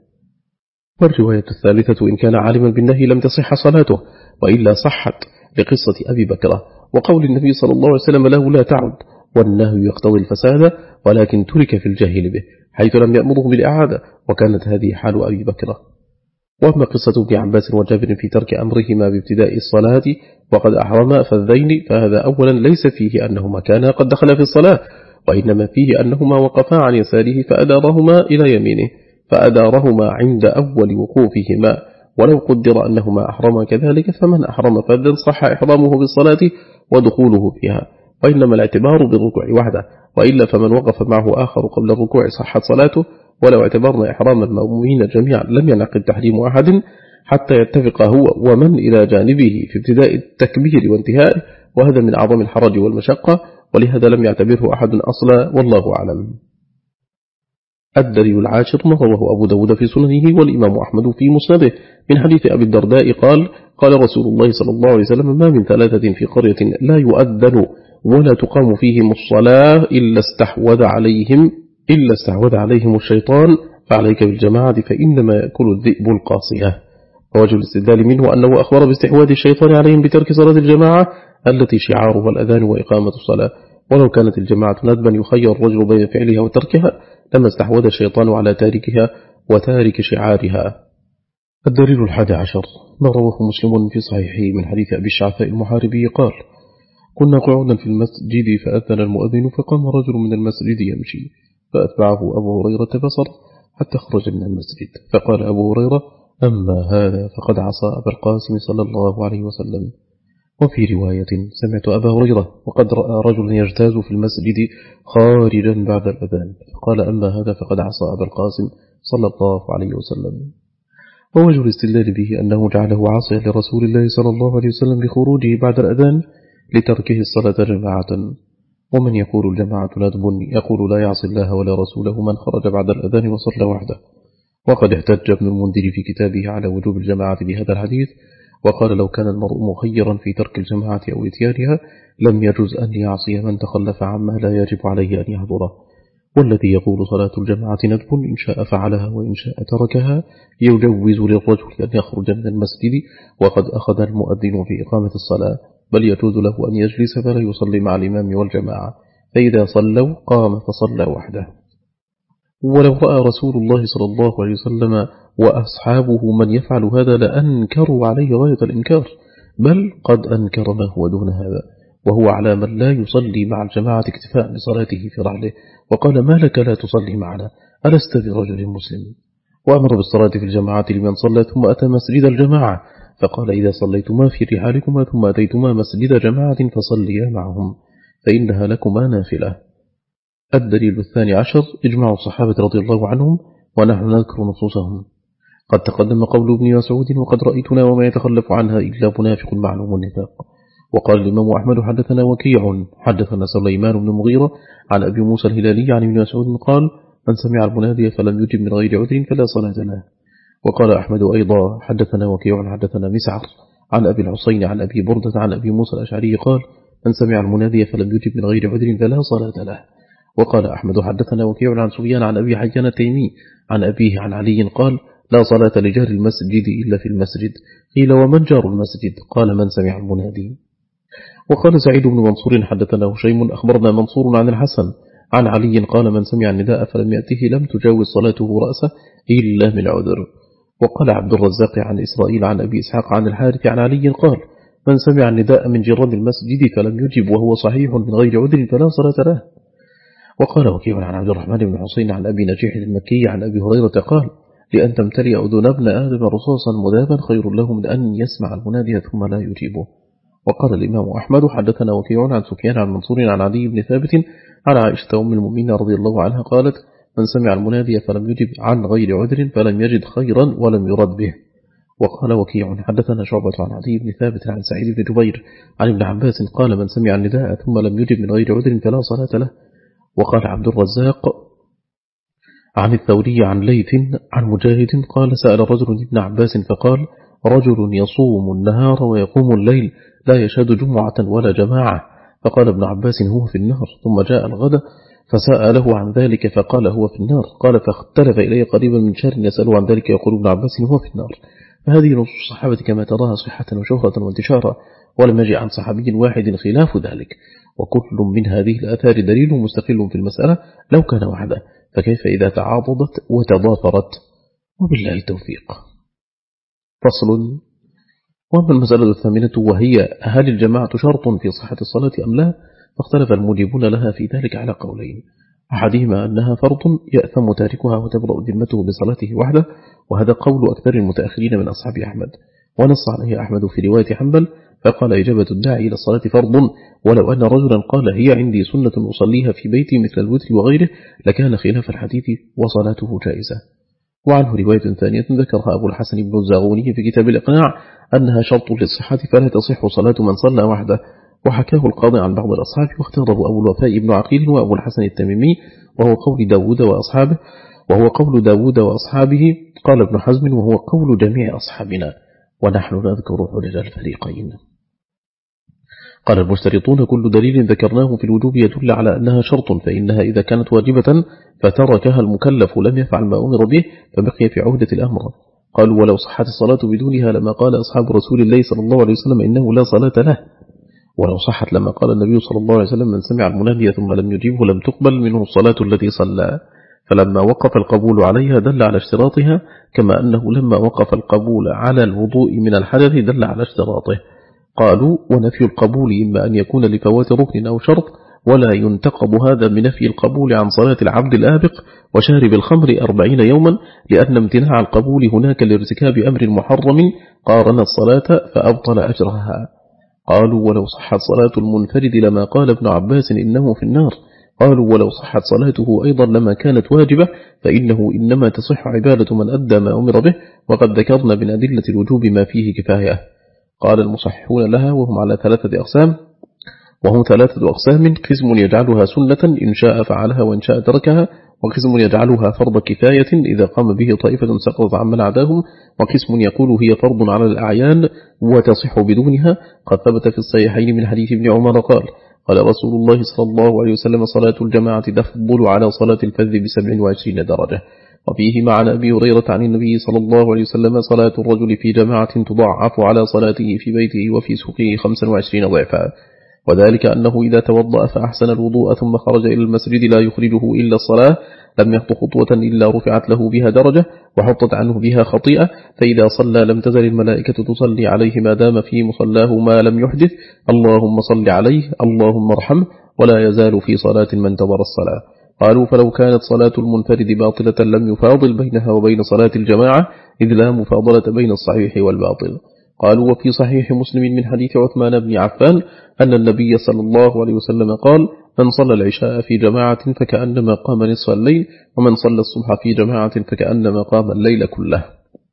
S1: والرواية الثالثة إن كان عالما بالنهي لم تصح صلاته، وإلا صحت لقصة أبي بكرة وقول النبي صلى الله عليه وسلم له لا تعد، والنهي يقتضي الفساد ولكن ترك في الجاهل به حيث لم يأمره بالإعادة، وكانت هذه حال أبي بكرة. وأما قصة ابن عباس وجابر في ترك أمرهما بابتداء الصلاة وقد أحرما فالذين، فهذا أولا ليس فيه أنهما كانا قد دخل في الصلاة، وإنما فيه أنهما وقفا عن يساره فأدارهما إلى يمينه، فأدارهما عند أول وقوفهما، ولو قدر أنهما أحرما كذلك فمن أحرم فذا صح إحرامه بالصلاة ودخوله فيها، وإنما الاعتبار بالركوع وحده، وإلا فمن وقف معه آخر قبل الركوع صحت صلاته، ولو اعتبرنا إحرام المأمومين جميعا لم ينعقد تحريم أحد حتى يتفق هو ومن إلى جانبه في ابتداء التكبير وانتهائه، وهذا من أعظم الحرج والمشقة، ولهذا لم يعتبره أحد أصلا، والله أعلم. الدليل العاشر ما رواه أبو داود في سننه والإمام أحمد في مسنده من حديث أبي الدرداء قال: قال رسول الله صلى الله عليه وسلم: ما من ثلاثة في قرية لا يؤذن ولا تقام فيهم الصلاة إلا استحوذ عليهم الشيطان، فعليك بالجماعة فإنما يأكل الذئب القاصية. ووجه الاستدلال منه أنه أخبر باستحواذ الشيطان عليهم بترك صلاة الجماعة التي شعارها الأذان وإقامة الصلاة، ولو كانت الجماعة ندبا يخير الرجل بين فعلها وتركها لما استحوذ الشيطان على تاركها وتارك شعارها. الدليل 11 ما رواه مسلم في صحيحه من حديث أبي الشعثاء المحاربي قال: كنا قعودا في المسجد فأذن المؤذن فقام رجل من المسجد يمشي، فأتبعه أبو هريرة بصر حتى خرج من المسجد، فقال أبو هريرة: أما هذا فقد عصى أبا القاسم صلى الله عليه وسلم. وفي رواية: سمعت أبا هريرة وقد رأى رجلا يجتاز في المسجد خارجا بعد الأذان، فقال: أما هذا فقد عصى أبا القاسم صلى الله عليه وسلم. ووجه الاستدلال به أنه جعله عاصيا لرسول الله صلى الله عليه وسلم بخروجه بعد الأذان لتركه الصلاة جماعة. ومن يقول الجماعة ندب يقول لا يعصي الله ولا رسوله من خرج بعد الأذان وصلى وحده. وقد احتج ابن المنذر في كتابه على وجوب الجماعة بهذا الحديث، وقال: لو كان المرء مخيرا في ترك الجماعة أو إتيانها لم يجوز أن يعصي من تخلف عما لا يجب عليه أن يحضره. والذي يقول صلاة الجماعة ندب إن شاء فعلها وإن شاء تركها يجوز للرجل أن يخرج من المسجد وقد أخذ المؤذن في إقامة الصلاة، بل يجوز له أن يجلس فلا يصلي مع الإمام والجماعة، فإذا صلوا قام فصلى وحده. ولو رأى رسول الله صلى الله عليه وسلم وأصحابه من يفعل هذا لأنكروا عليه غاية الإنكار، بل قد أنكر ما هو دون هذا، وهو على من لا يصلي مع الجماعة اكتفاء بصلاته في رحله، وقال: ما لك لا تصلي معنا ألست برجل مسلم؟ وأمر بالصلاة في الجماعة لمن صلى ثم أتى مسجد الجماعة، فقال: إذا صليتما في رحالكما ثم أتيتما مسجد جماعة فصليا معهم فإنها لكما نافلة. الدليل 12 إجماع الصحابة رضي الله عنهم، ونحن نذكر نصوصهم. قد تقدم قول ابن مسعود: وقد رأيتنا وما يتخلف عنها إلا منافق معلوم النفاق. وقال الإمام أحمد: حدثنا وكيع حدثنا سليمان بن مغيرة عن أبي موسى الهلالي عن ابن مسعود قال: من سمع المنادي فلم يجب من غير عذر فلا صلاة له. وقال أحمد أيضا: حدثنا وكيع حدثنا مسعر عن أبي الحسين عن أبي بردة عن أبي موسى الأشعري قال: من سمع المنادي فلم يجب من غير عذر فلا صلاة له. وقال أحمد: حدثنا وكيع عن سفيان عن أبي حيان التيمي عن أبيه عن علي قال: لا صلاة لجار المسجد إلا في المسجد. قيل: ومن جار المسجد؟ قال: من سمع المنادي. وقال سعيد بن منصور: حدثنا هشيم أخبرنا منصور عن الحسن عن علي قال: من سمع النداء فلم يأته لم تجاوز صلاته رأسه إلا من عذر. وقال عبد الرزاق عن إسرائيل عن أبي إسحاق عن الحارث عن علي قال: من سمع النداء من جيران المسجد فلم يجب وهو صحيح من غير عذر فلا صلاة له. وقال وكيع عن عبد الرحمن بن حسين عن أبي نجيح المكي عن أبي هريرة قال: لأن تمتلئ أذن ابن آدم رصاصا مذابا خير له من أن يسمع المنادي ثم لا يجيبه. وقال الإمام أحمد: حدثنا وكيع عن سفيان عن منصور عن عدي بن ثابت عن عائشة أم المؤمنين رضي الله عنها قالت: من سمع المنادي فلم يجب عن غير عذر فلم يجد خيرا ولم يرد به. وقال وكيع: حدثنا شعبة عن عدي بن ثابت عن سعيد بن جبير عن ابن عباس قال: من سمع النداء ثم لم يجب من غير عذر فلا صلاة له. وقال عبد الرزاق عن الثوري عن ليث عن مجاهد قال: سأل رجل ابن عباس فقال: رجل يصوم النهار ويقوم الليل لا يشهد جمعة ولا جماعة. فقال ابن عباس: هو في النار. ثم جاء الغد فسأله عن ذلك فقال: هو في النار. قال: فاختلف إليه قريبا من شهر يسأله عن ذلك يقول ابن عباس: هو في النار. فهذه نصوص الصحابة كما تراها صحة وشهرة وانتشارا، ولم يجي عن صحابي واحد خلاف ذلك، وكل من هذه الآثار دليل مستقل في المسألة لو كان وحده، فكيف إذا تعاضدت وتضافرت؟ وبالله التوفيق. فصل. وأما المسألة 8 وهي: هل الجماعة شرط في صحة الصلاة أم لا؟ فاختلف المجيبون لها في ذلك على قولين: أحدهما أنها فرض يأثم تاركها وتبرأ ذمته بصلاته وحده، وهذا قول أكثر المتأخرين من أصحاب أحمد، ونص عليه أحمد في رواية حنبل: فقال إجابة الداعي إلى الصلاة فرض، ولو أن رجلا قال هي عندي سنة أصليها في بيتي مثل الوتر وغيره لكان خلاف الحديث وصلاته جائزة. وعنه رواية ثانية ذكرها أبو الحسن بن الزاغوني في كتاب الإقناع أنها شرط للصحة فلا تصح صلاة من صلى وحده، وحكاه القاضي عن بعض الأصحاب واختاره أبو الوفاء بن عقيل وأبو الحسن التميمي وهو قول داود وأصحابه. قال ابن حزم وهو قول جميع أصحابنا، ونحن نذكر حجج الفريقين. قال المشترطون كل دليل ذكرناه في الوجوب يدل على أنها شرط، فإنها إذا كانت واجبة فتركها المكلف ولم يفعل ما أمر به فبقي في عهدة الأمر. قالوا ولو صحت الصلاة بدونها لما قال أصحاب رسول الله صلى الله عليه وسلم إنه لا صلاة له، ولو صحت لما قال النبي صلى الله عليه وسلم من سمع المنادي ثم لم يجيبه لم تقبل منه الصلاة التي صلى، فلما وقف القبول عليها دل على اشتراطها، كما أنه لما وقف القبول على الوضوء من الحدث دل على اشتراطه. قالوا ونفي القبول إما أن يكون لفوات ركن أو شرط، ولا ينتقب هذا من نفي القبول عن صلاة العبد الآبق وشارب الخمر 40 يوما، لأن امتناع القبول هناك لارتكاب أمر محرم قارن الصلاة فأبطل أجرها. قالوا ولو صحت صلاة المنفرد لما قال ابن عباس إنه في النار. قالوا ولو صحت صلاته أيضا لما كانت واجبة، فإنه إنما تصح عبادة من أدى ما أمر به، وقد ذكرنا من أدلة الوجوب ما فيه كفاية. قال المصححون لها وهم على 3 أقسام، وهم 3 أقسام: قسم يجعلها سنة إن شاء فعلها وإن شاء تركها، وقسم يجعلها فرض كفاية إذا قام به طائفة سقطت عمن عداهم، وقسم يقول هي فرض على الأعيان وتصح بدونها. قد ثبت في الصحيحين من حديث ابن عمر قال قال رسول الله صلى الله عليه وسلم صلاة الجماعة تفضل على صلاة الفذ ب27 درجة. وفيه مع أبي هريرة عن النبي صلى الله عليه وسلم صلاة الرجل في جماعة تضاعف على صلاته في بيته وفي سوقه 25 ضعفا، وذلك أنه إذا توضأ فأحسن الوضوء ثم خرج إلى المسجد لا يخرجه إلا الصلاة لم يخط خطوة إلا رفعت له بها درجة وحطت عنه بها خطيئة، فإذا صلى لم تزل الملائكة تصلي عليه ما دام في مصلاه ما لم يحدث، اللهم صل عليه اللهم ارحمه، ولا يزال في صلاة من انتظر الصلاة. قالوا فلو كانت صلاة المنفرد باطلة لم يفاضل بينها وبين صلاة الجماعة، إذ لا مفاضلة بين الصحيح والباطل. قالوا وفي صحيح مسلم من حديث عثمان بن عفان أن النبي صلى الله عليه وسلم قال من صلى العشاء في جماعة فكأنما قام نصف الليل، ومن صلى الصبح في جماعة فكأنما قام الليل كله.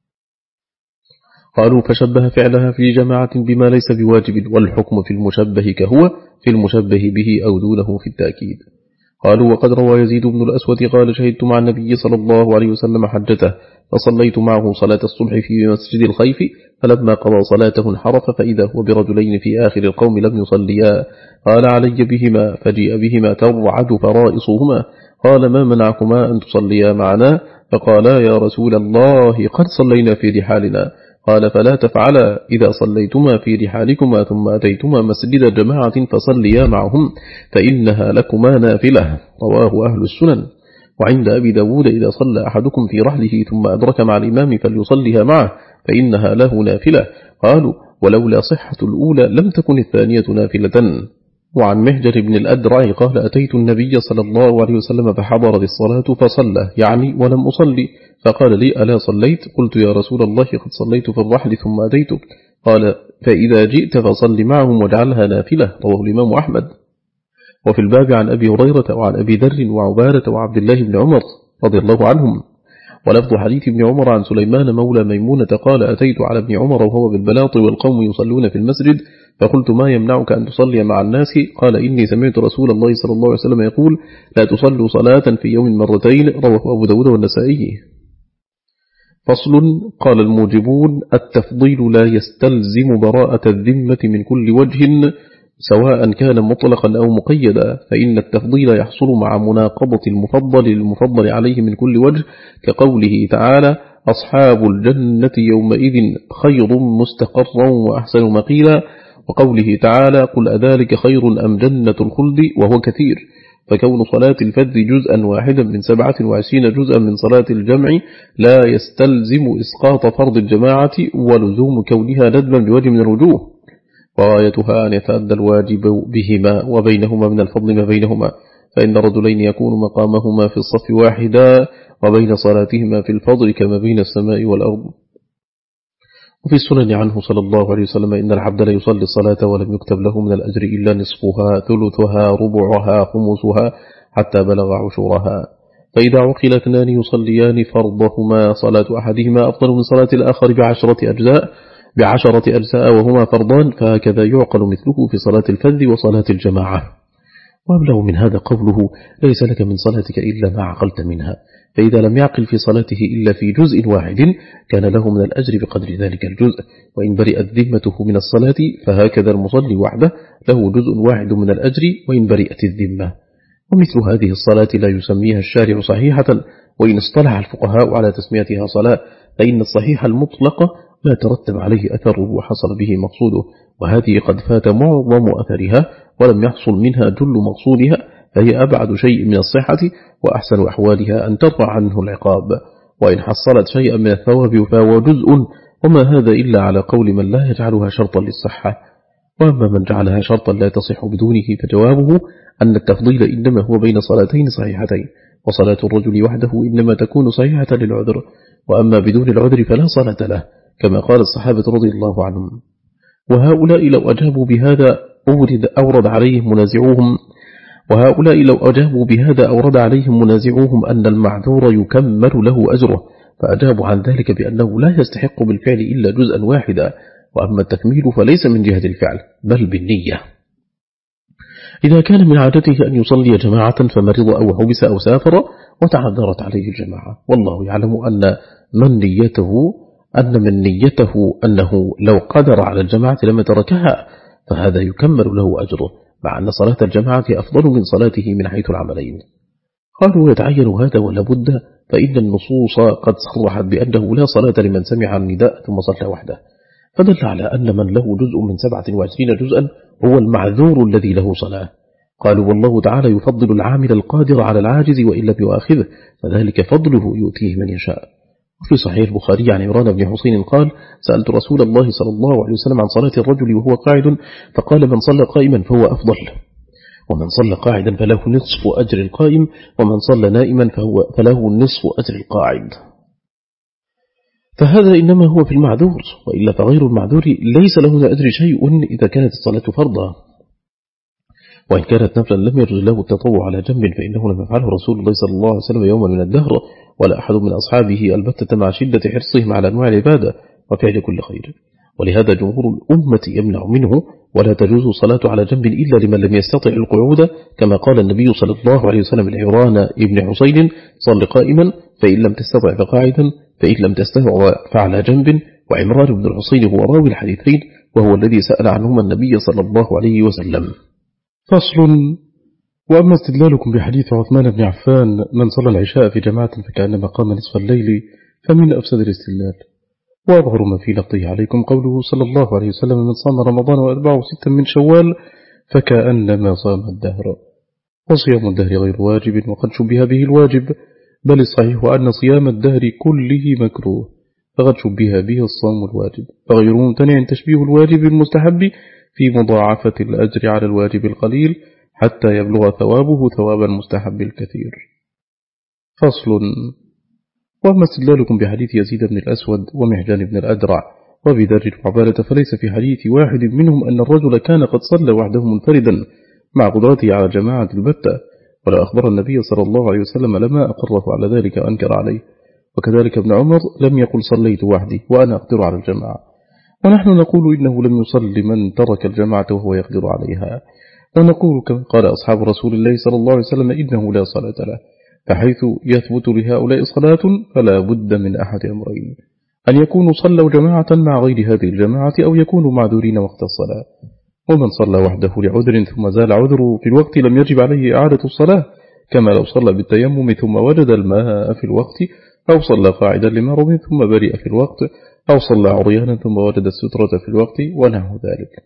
S1: قالوا فشبه فعلها في جماعة بما ليس بواجب، والحكم في المشبه كهو في المشبه به أو دونه في التأكيد. قالوا وقد روى يزيد بن الأسود قال شهدت مع النبي صلى الله عليه وسلم حجته، فصليت معه صلاة الصبح في مسجد الخيف، فلما قضى صلاته انحرف فإذا هو برجلين في آخر القوم لم يصليا، قال علي بهما، فجيء بهما ترعد فرائصهما، قال ما منعكما أن تصليا معنا؟ فقالا يا رسول الله قد صلينا في رحالنا. قال فلا تفعلا، إذا صليتما في رحالكما ثم أتيتما مسجد جماعة فصليا معهم فإنها لكما نافلة، رواه أهل السنن. وعند أبي داود إذا صلى أحدكم في رحله ثم أدرك مع الإمام فليصليها معه فإنها له نافلة. قالوا ولولا صحة الأولى لم تكن الثانية نافلة. وعن مهجر بن الأدرع قال أتيت النبي صلى الله عليه وسلم فحضرت الصلاة فصلى، يعني ولم أصلي، فقال لي ألا صليت؟ قلت يا رسول الله قد صليت في الرحل ثم أتيتك. قال فإذا جئت فصل معهم واجعلها نافلة، رواه الإمام أحمد. وفي الباب عن أبي هريرة وعن أبي ذر وعبادة وعبد الله بن عمر رضي الله عنهم. ولفظ حديث ابن عمر عن سليمان مولى ميمونة قال أتيت على ابن عمر وهو بالبلاط والقوم يصلون في المسجد، فقلت ما يمنعك أن تصلي مع الناس؟ قال إني سمعت رسول الله صلى الله عليه وسلم يقول لا تصلوا صلاة في يوم مرتين، رواه أبو داود والنسائي. فصل. قال الموجبون التفضيل لا يستلزم براءة الذمة من كل وجه سواء كان مطلقا أو مقيدا، فإن التفضيل يحصل مع مناقضة المفضل للمفضل عليه من كل وجه، كقوله تعالى أصحاب الجنة يومئذ خير مستقرا وأحسن مقيلا، وقوله تعالى قل أذلك خير أم جنة الخلد، وهو كثير. فكون صلاة الفذ جزءا واحدا من 27 جزءا من صلاة الجمع لا يستلزم إسقاط فرض الجماعة ولزوم كونها ندما بوجه من الوجوه، وغايتها أن يتأدى الواجب بهما وبينهما من الفضل ما بينهما، فإن الرجلين يكون مقامهما في الصف واحدا وبين صلاتهما في الفضل كما بين السماء والأرض. وفي السنن عنه صلى الله عليه وسلم إن العبد لا يصلي الصلاة ولم يكتب له من الأجر إلا نصفها ثلثها ربعها خمسها حتى بلغ عشورها. فإذا عقل اثنان يصليان فرضهما صلاة أحدهما أفضل من صلاة الآخر بعشرة أجزاء وهما فرضان، فهكذا يعقل مثله في صلاة الفذ وصلاة الجماعة. وأبلغ من هذا قوله ليس لك من صلاتك إلا ما عقلت منها، فإذا لم يعقل في صلاته إلا في جزء واحد كان له من الأجر بقدر ذلك الجزء، وإن برئت ذمته من الصلاة فهكذا المصلي وحده له جزء واحد من الأجر وإن برئت الذمة. ومثل هذه الصلاة لا يسميها الشارع صحيحة، وإن اصطلح الفقهاء على تسميتها صلاة، فإن الصحيح المطلق لا ترتب عليه أثر وحصل به مقصوده، وهذه قد فات معظم أثرها ولم يحصل منها جل مقصودها، فهي أبعد شيء من الصحة، وأحسن أحوالها أن ترفع عنه العقاب، وإن حصلت شيئا من الثواب فهو جزء، وما هذا إلا على قول من لا يجعلها شرطا للصحة. وأما من جعلها شرطا لا تصح بدونه فجوابه أن التفضيل إنما هو بين صلاتين صحيحتين، وصلاة الرجل وحده إنما تكون صحيحة للعذر، وأما بدون العذر فلا صلاة له، كما قال الصحابة رضي الله عنهم. وهؤلاء لو أجابوا بهذا أورد عليهم منازعوهم أن المعذور يكمل له أجره، فأجابوا عن ذلك بأنه لا يستحق بالفعل إلا جزءا واحدا، وأما التكميل فليس من جهة الفعل بل بالنية. إذا كان من عادته أن يصلي جماعة فمرض أو حبس أو سافر وتعذرت عليه الجماعة، والله يعلم أن من نيته أنه لو قدر على الجماعة لما تركها، فهذا يكمل له أجره، مع أن صلاة الجماعة أفضل من صلاته من حيث العملين. قالوا يتعين هذا ولا بد، فإن النصوص قد صرحت بأنه لا صلاة لمن سمع النداء ثم صلى وحده، فدل على أن من له جزء من 27 جزءا هو المعذور الذي له صلاة. قالوا والله تعالى يفضل العامل القادر على العاجز وإن لم يؤاخذه، فذلك فضله يؤتيه من يشاء. وفي صحيح البخاري عن عمران بن حسين قال سألت رسول الله صلى الله عليه وسلم عن صلاة الرجل وهو قاعد، فقال من صلى قائما فهو أفضل، ومن صلى قاعدا فله نصف أجر القائم، ومن صلى نائما فله نصف أجر القاعد. فهذا إنما هو في المعذور، وإلا فغير المعذور ليس له من أجر شيء إذا كانت الصلاة فرضا. وإن كانت نفلا لم يجوز له التطوع على جنب، فإنه لم يفعله رسول الله صلى الله عليه وسلم يوما من الدهر، ولا أحد من أصحابه البتة مع شدة حرصهم على أنواع العبادة وفعل كل خير. ولهذا جمهور الأمة يمنع منه، ولا تجوز الصلاة على جنب إلا لمن لم يستطع القعود، كما قال النبي صلى الله عليه وسلم لعمران بن حسين صل قائما فإن لم تستطع فقاعدا فإن لم تستطع فعلى جنب. وعمران بن الحسين هو راوي الحديثين، وهو الذي سأل عنهما النبي صلى الله عليه وسلم. فصل. وأما استدلالكم بحديث عثمان بن عفان من صلى العشاء في جماعة فكأنما قام نصف الليل، فمن أفسد الاستدلال. وأظهر ما في لقطه عليكم قوله صلى الله عليه وسلم من صام رمضان وأتبعه 6 من شوال فكأنما صام الدهر. وصيام الدهر غير واجب، وقد شبه به الواجب، بل الصحيح أن صيام الدهر كله مكروه، فقد شبه به الصوم الواجب، فغير ممتنع تشبيه الواجب المستحب في مضاعفة الأجر على الواجب القليل حتى يبلغ ثوابه ثواب المستحب الكثير. فصل. وأما استدلالكم بحديث يزيد بن الأسود ومهجان بن الأدرع وبدر وعبالة، فليس في حديث واحد منهم أن الرجل كان قد صلى وحده منفردا مع قدرته على جماعة البتة، ولا أخبر النبي صلى الله عليه وسلم لما أقره على ذلك وأنكر عليه. وكذلك ابن عمر لم يقل صليت وحدي وأنا أقدر على الجماعة، ونحن نقول إنه لم يصل من ترك الجماعة وهو يقدر عليها، ونقول كما قال أصحاب رسول الله صلى الله عليه وسلم إنه لا صلاة له. فحيث يثبت لهؤلاء صلاة فلا بد من أحد أمرين: أن يكونوا صلوا جماعة مع غير هذه الجماعة، أو يكونوا معذورين وقت الصلاة. ومن صلى وحده لعذر ثم زال عذره في الوقت لم يجب عليه إعادة الصلاة، كما لو صلى بالتيمم ثم وجد الماء في الوقت، أو صلى قاعدا لمرض ثم برئ في الوقت، أو صلى عريانا ثم وجد السترة في الوقت ونحو ذلك.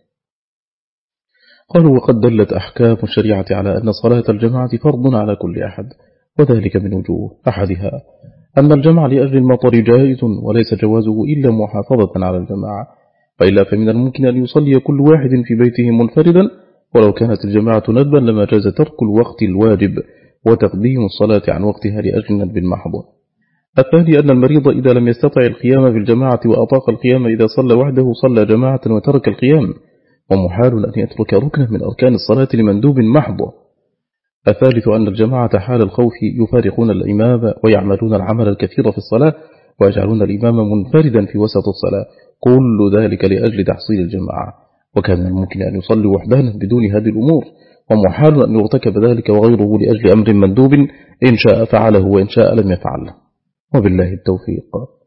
S1: قالوا وقد دلت أحكام الشريعة على أن صلاة الجماعة فرض على كل أحد، وذلك من وجوه: أحدها أن الجمع لأجل المطر جائز، وليس جوازه إلا محافظة على الجماعة، وإلا فمن الممكن أن يصلي كل واحد في بيته منفردا، ولو كانت الجماعة ندبا لما جاز ترك الوقت الواجب وتقديم الصلاة عن وقتها لأجل ندب محض. الثاني أن المريض إذا لم يستطع القيام في الجماعة وأطاق القيام إذا صلى وحده صلى جماعة وترك القيام، ومحال أن يترك ركنا من أركان الصلاة لمندوب محض. الثالث أن الجماعة حال الخوف يفارقون الإمام ويعملون العمل الكثير في الصلاة ويجعلون الإمام منفردا في وسط الصلاة، كل ذلك لأجل تحصيل الجماعة، وكان الممكن أن يصلي وحدانا بدون هذه الأمور، ومحال أن يرتكب ذلك وغيره لأجل أمر مندوب إن شاء فعله وإن شاء لم يفعله، وبالله التوفيق.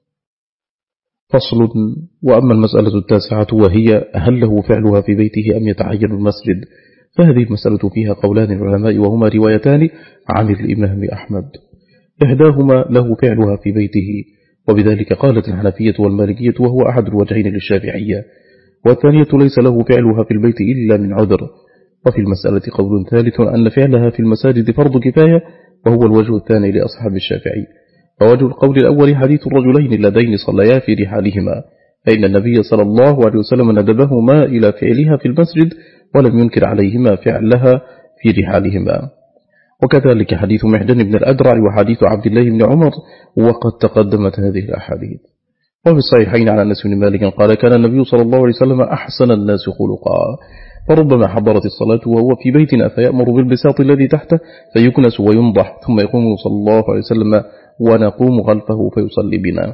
S1: فصل. وأما المسألة التاسعة وهي هل له فعلها في بيته أم يتعين المسجد، فهذه المسألة فيها قولان العلماء وهما روايتان عن الإمام أحمد. إحداهما له فعلها في بيته، وبذلك قالت الحنفية والمالكية وهو أحد الوجهين للشافعية، والثانية ليس له فعلها في البيت إلا من عذر. وفي المسألة قول ثالث أن فعلها في المساجد فرض كفاية، وهو الوجه الثاني لأصحاب الشافعي. فوجه القول الأول حديث الرجلين اللذين صليا في رحالهما، فإن النبي صلى الله عليه وسلم ندبهما إلى فعلها في المسجد ولم ينكر عليهما فعلها في رحالهما. وكذلك حديث محجن بن الأدرع وحديث عبد الله بن عمر، وقد تقدمت هذه الأحاديث. وفي الصحيحين عن أنس بن مالك قال كان النبي صلى الله عليه وسلم أحسن الناس خلقا، فربما حضرت الصلاة وهو في بيتنا فيأمر بالبساط الذي تحته فيكنس وينضح، ثم يقوم صلى الله عليه وسلم ونقوم خلفه فيصلي بنا.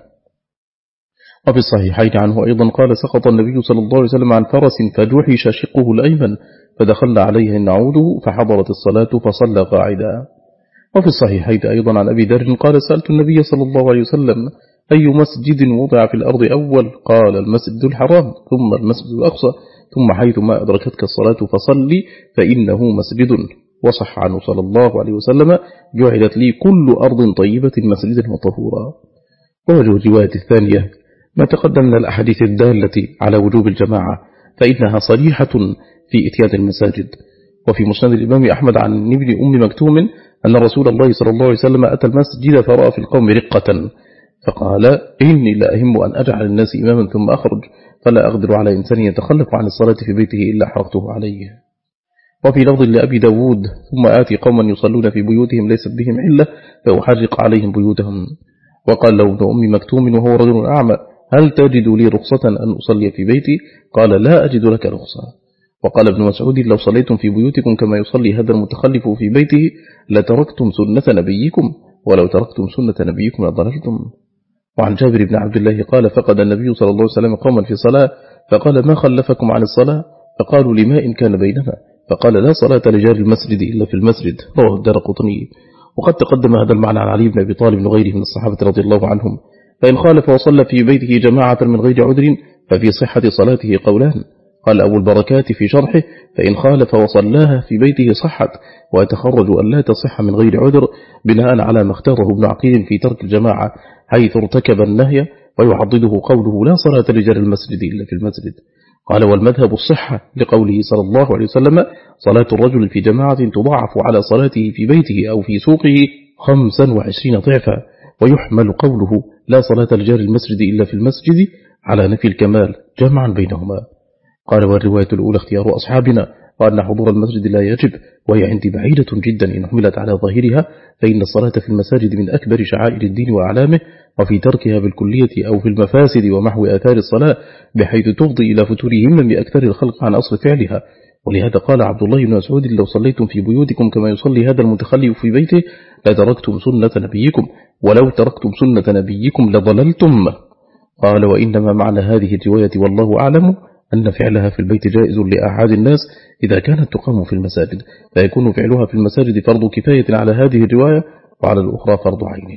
S1: وفي الصحيحين عنه أيضا قال سقط النبي صلى الله عليه وسلم عن فرس فجوحش شقه الأيمن فدخلنا عليه نعوده فحضرت الصلاة فصلى قاعدا. وفي الصحيحين أيضا عن أبي ذر قال سألت النبي صلى الله عليه وسلم أي مسجد وضع في الأرض أول؟ قال المسجد الحرام، ثم المسجد الأقصى، ثم حيث ما أدركتك الصلاة فصلي فإنه مسجد. وصح عنه صلى الله عليه وسلم جعلت لي كل أرض طيبة مسجدا وطهورا. ووجه الرواية الثانية ما تقدم من الأحاديث الدالة على وجوب الجماعة، فإنها صريحة في إتيان المساجد. وفي مسند الإمام أحمد عن ابن أم مكتوم أن رسول الله صلى الله عليه وسلم أتى المسجد فرأى في القوم رقة فقال إني لا أهم أن أجعل الناس إماما ثم أخرج، فلا أقدر على إنسان يتخلف عن الصلاة في بيته إلا حرقته عليه. وفي لفظ لأبي داود ثم آتي قوما يصلون في بيوتهم ليست بهم علة فأحرق عليهم بيوتهم. وقال له ابن أم مكتوم وهو رجل أعمى هل تجد لي رخصة أن أصلي في بيتي؟ قال لا أجد لك رخصة. وقال ابن مسعود لو صليتم في بيوتكم كما يصلي هذا المتخلف في بيته لتركتم سنة نبيكم، ولو تركتم سنة نبيكم لضللتم. وعن جابر بن عبد الله قال فقد النبي صلى الله عليه وسلم قوما في صلاة فقال ما خلفكم عن الصلاة؟ فقالوا لماء كان بيننا، فقال لا صلاة لجار المسجد إلا في المسجد، رواه الدارقطني. وقد تقدم هذا المعنى عن علي بن أبي طالب وغيره من الصحابة رضي الله عنهم. فإن خالف وصلى في بيته جماعة من غير عذر ففي صحة صلاته قولان. قال أبو البركات في شرحه فإن خالف وصلاها في بيته صحت، ويتخرج أن لا تصح من غير عذر بناء على ما اختاره ابن عقيل في ترك الجماعة حيث ارتكب النهي، ويعضده قوله لا صلاة لجار المسجد إلا في المسجد. قال والمذهب الصحة لقوله صلى الله عليه وسلم صلاة الرجل في جماعة تضاعف على صلاته في بيته أو في سوقه 25 ضعفا، ويحمل قوله لا صلاة لجار المسجد إلا في المسجد على نفي الكمال جمعا بينهما. قال والرواية الأولى اختيار أصحابنا، وأن حضور المسجد لا يجب، وهي عندي بعيدة جدا إن حملت على ظاهرها، فإن الصلاة في المساجد من أكبر شعائر الدين وأعلامه، وفي تركها بالكلية أو في المفاسد ومحو آثار الصلاة بحيث تفضي إلى فتور همم بأكثر الخلق عن أصل فعلها. ولهذا قال عبد الله بن مسعود لو صليتم في بيوتكم كما يصلي هذا المتخلف في بيته لتركتم سنة نبيكم، ولو تركتم سنة نبيكم لضللتم. قال وإنما معنى هذه الرواية والله أعلم أن فعلها في البيت جائز لأحد الناس إذا كانت تقام في المساجد، فيكون فعلها في المساجد فرض كفاية على هذه الرواية، وعلى الأخرى فرض عين.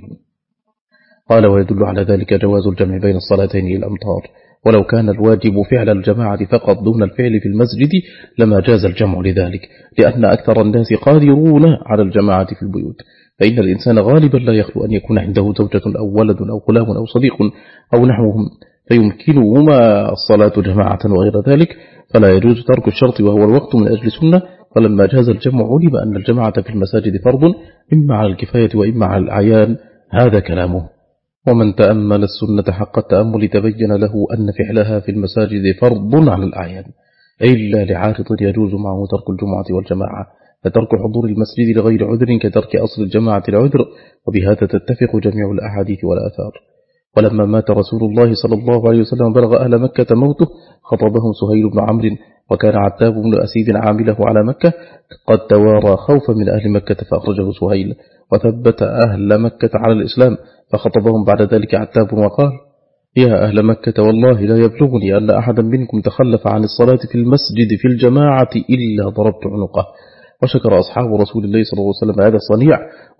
S1: قال ويدل على ذلك جواز الجمع بين الصلاتين الأمطار، ولو كان الواجب فعل الجماعة فقط دون الفعل في المسجد لما جاز الجمع لذلك، لأن أكثر الناس قادرون على الجماعة في البيوت، فإن الإنسان غالبا لا يخلو أن يكون عنده زوجة أو ولد أو غلام أو صديق أو نحوهم، فيمكنهما الصلاة جماعة وغير ذلك، فلا يجوز ترك الشرط وهو الوقت من أجل سنة. فلما جاز الجمع علم أن الجماعة في المساجد فرض إما على الكفاية وإما على الأعيان، هذا كلامه. ومن تأمل السنة حق التأمل تبين له أن فعلها في المساجد فرض على الأعيان، إلا لعارض يجوز معه ترك الجمعة والجماعة، فترك حضور المسجد لغير عذر كترك أصل الجماعة العذر، وبهذا تتفق جميع الأحاديث والآثار. ولما مات رسول الله صلى الله عليه وسلم بلغ أهل مكة موته خطبهم سهيل بن عمرو، وكان عتاب بن أسيد عامله على مكة قد توارى خوفا من أهل مكة فأخرجه سهيل، وثبت أهل مكة على الإسلام، فخطبهم بعد ذلك عتاب وقال: يا أهل مكة والله لا يبلغني أن أحدا منكم تخلف عن الصلاة في المسجد في الجماعة إلا ضربت عنقه. وشكر أصحاب رسول الله صلى الله عليه وسلم هذا الصنيع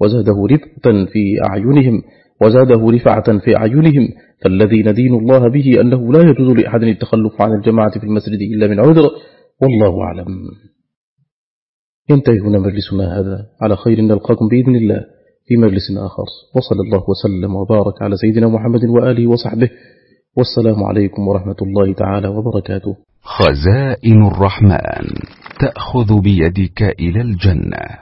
S1: وزاده رفعة في أعينهم، فالذي ندين الله به أنه لا يجوز لأحد التخلف عن الجماعة في المسجد إلا من عذر، والله أعلم. ينتهي هنا مجلسنا هذا، على خير نلقاكم بإذن الله في مجلس آخر، وصلى الله وسلم وبارك على سيدنا محمد وآله وصحبه، والسلام عليكم ورحمة الله تعالى وبركاته.
S2: خزائن الرحمن تأخذ بيدك إلى الجنة.